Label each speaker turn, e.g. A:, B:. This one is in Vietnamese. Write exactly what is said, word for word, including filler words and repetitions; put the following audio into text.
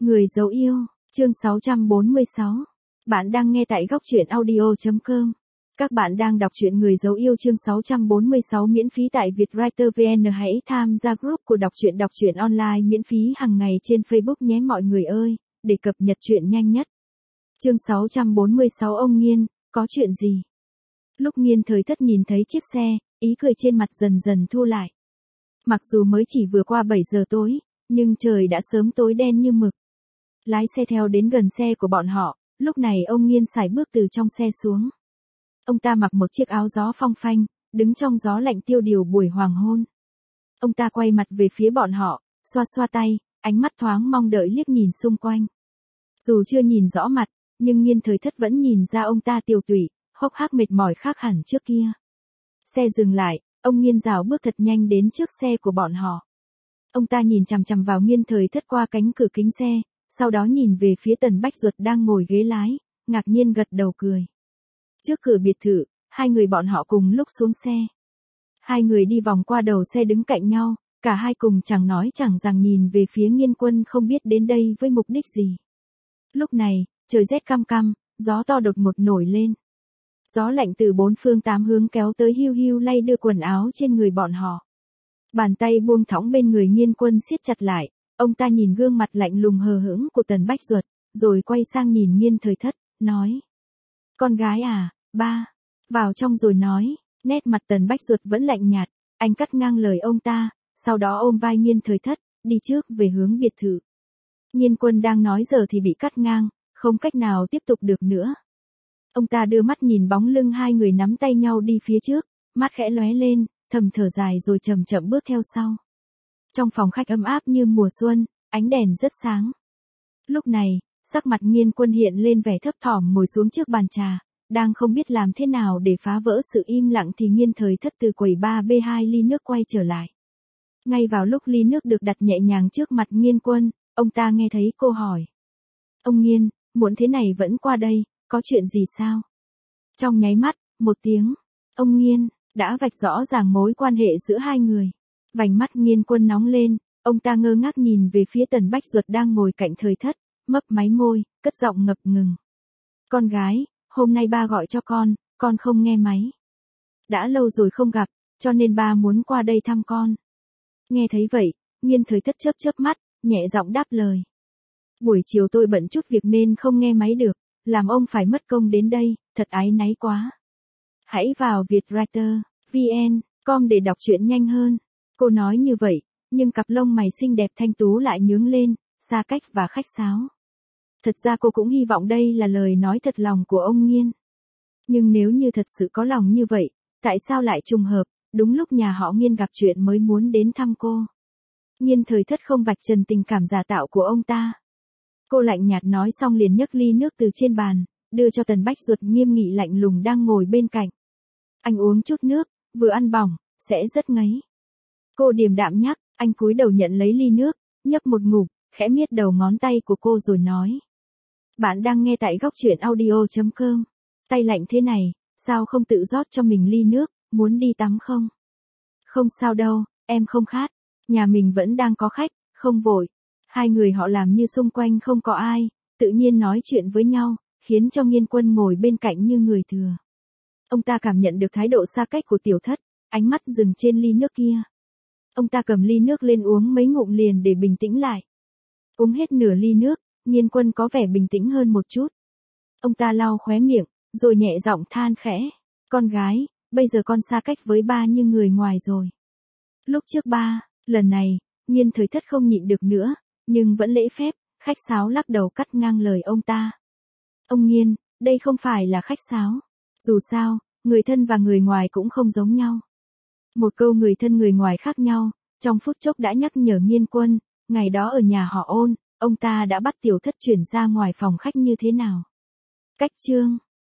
A: Người dấu yêu, chương sáu trăm bốn mươi sáu. Bạn đang nghe tại góc truyện audio chấm com. Các bạn đang đọc truyện Người dấu yêu chương sáu trăm bốn mươi sáu miễn phí tại Vietwriter vê en. Hãy tham gia group của đọc truyện đọc truyện online miễn phí hàng ngày trên Facebook nhé mọi người ơi, để cập nhật truyện nhanh nhất. Chương sáu trăm bốn mươi sáu Ông Nghiên, có chuyện gì? Lúc Nghiên Thời Thất nhìn thấy chiếc xe, ý cười trên mặt dần dần thu lại. Mặc dù mới chỉ vừa qua bảy giờ tối, nhưng trời đã sớm tối đen như mực. Lái xe theo đến gần xe của bọn họ, lúc này ông Nghiên sải bước từ trong xe xuống. Ông ta mặc một chiếc áo gió phong phanh, đứng trong gió lạnh tiêu điều buổi hoàng hôn. Ông ta quay mặt về phía bọn họ, xoa xoa tay, ánh mắt thoáng mong đợi liếc nhìn xung quanh. Dù chưa nhìn rõ mặt, nhưng Nghiên Thời Thất vẫn nhìn ra ông ta tiều tụy, hốc hác mệt mỏi khác hẳn trước kia. Xe dừng lại, ông Nghiên rảo bước thật nhanh đến trước xe của bọn họ. Ông ta nhìn chằm chằm vào Nghiên Thời Thất qua cánh cửa kính xe, sau đó nhìn về phía Tần Bách Duật đang ngồi ghế lái, ngạc nhiên gật đầu cười. Trước cửa biệt thự, hai người bọn họ cùng lúc xuống xe. Hai người đi vòng qua đầu xe đứng cạnh nhau, cả hai cùng chẳng nói chẳng rằng nhìn về phía Nghiên Quân không biết đến đây với mục đích gì. Lúc này, trời rét căm căm, gió to đột ngột nổi lên. Gió lạnh từ bốn phương tám hướng kéo tới hiu hiu lay đưa quần áo trên người bọn họ. Bàn tay buông thõng bên người Nghiên Quân siết chặt lại, ông ta nhìn gương mặt lạnh lùng hờ hững của Tần Bách Duật, rồi quay sang nhìn Nghiên Thời Thất, nói. Con gái à, ba, vào trong rồi nói, nét mặt Tần Bách Duật vẫn lạnh nhạt, anh cắt ngang lời ông ta, sau đó ôm vai Nghiên Thời Thất, đi trước về hướng biệt thự. Nghiên Quân đang nói giờ thì bị cắt ngang, không cách nào tiếp tục được nữa. Ông ta đưa mắt nhìn bóng lưng hai người nắm tay nhau đi phía trước, mắt khẽ lóe lên, thầm thở dài rồi chậm chậm bước theo sau. Trong phòng khách ấm áp như mùa xuân, ánh đèn rất sáng. Lúc này, sắc mặt Nghiên Quân hiện lên vẻ thấp thỏm ngồi xuống trước bàn trà, đang không biết làm thế nào để phá vỡ sự im lặng thì Nghiên Thời Thất từ quầy ba bê hai ly nước quay trở lại. Ngay vào lúc ly nước được đặt nhẹ nhàng trước mặt Nghiên Quân, ông ta nghe thấy cô hỏi. Ông Nghiên, muộn thế này vẫn qua đây, có chuyện gì sao? Trong nháy mắt, một tiếng, ông Nghiên, đã vạch rõ ràng mối quan hệ giữa hai người. Vành mắt Nghiên Quân nóng lên, ông ta ngơ ngác nhìn về phía Tần Bách Duật đang ngồi cạnh Thời Thất, mấp máy môi, cất giọng ngập ngừng. Con gái, hôm nay ba gọi cho con, con không nghe máy. Đã lâu rồi không gặp, cho nên ba muốn qua đây thăm con. Nghe thấy vậy, Nghiên Thời Thất chớp chớp mắt, nhẹ giọng đáp lời. Buổi chiều tôi bận chút việc nên không nghe máy được, làm ông phải mất công đến đây, thật áy náy quá. Hãy vào Vietwriter vê en chấm com để đọc truyện nhanh hơn. Cô nói như vậy, nhưng cặp lông mày xinh đẹp thanh tú lại nhướng lên, xa cách và khách sáo. Thật ra cô cũng hy vọng đây là lời nói thật lòng của ông Nghiên. Nhưng nếu như thật sự có lòng như vậy, tại sao lại trùng hợp, đúng lúc nhà họ Nghiên gặp chuyện mới muốn đến thăm cô. Nghiên Thời Thất không vạch trần tình cảm giả tạo của ông ta. Cô lạnh nhạt nói xong liền nhấc ly nước từ trên bàn, đưa cho Tần Bách Duật nghiêm nghị lạnh lùng đang ngồi bên cạnh. Anh uống chút nước, vừa ăn bỏng, sẽ rất ngấy. Cô điềm đạm nhắc, anh cúi đầu nhận lấy ly nước, nhấp một ngụm, khẽ miết đầu ngón tay của cô rồi nói. Bạn đang nghe tại góc truyện audio chấm com. Tay lạnh thế này, sao không tự rót cho mình ly nước, muốn đi tắm không? Không sao đâu, em không khát. Nhà mình vẫn đang có khách, không vội. Hai người họ làm như xung quanh không có ai, tự nhiên nói chuyện với nhau, khiến cho Nghiên Quân ngồi bên cạnh như người thừa. Ông ta cảm nhận được thái độ xa cách của Tiểu Thất, ánh mắt dừng trên ly nước kia. Ông ta cầm ly nước lên uống mấy ngụm liền để bình tĩnh lại. Uống hết nửa ly nước, Nghiên Quân có vẻ bình tĩnh hơn một chút. Ông ta lau khóe miệng, rồi nhẹ giọng than khẽ. Con gái, bây giờ con xa cách với ba như người ngoài rồi. Lúc trước ba, lần này, Nghiên Thời Thất không nhịn được nữa, nhưng vẫn lễ phép, khách sáo lắc đầu cắt ngang lời ông ta. Ông Nghiên, đây không phải là khách sáo. Dù sao, người thân và người ngoài cũng không giống nhau. Một câu người thân người ngoài khác nhau, trong phút chốc đã nhắc nhở Nghiên Quân, ngày đó ở nhà họ Ôn, ông ta đã bắt Tiểu Thất chuyển ra ngoài phòng khách như thế nào. Cách chương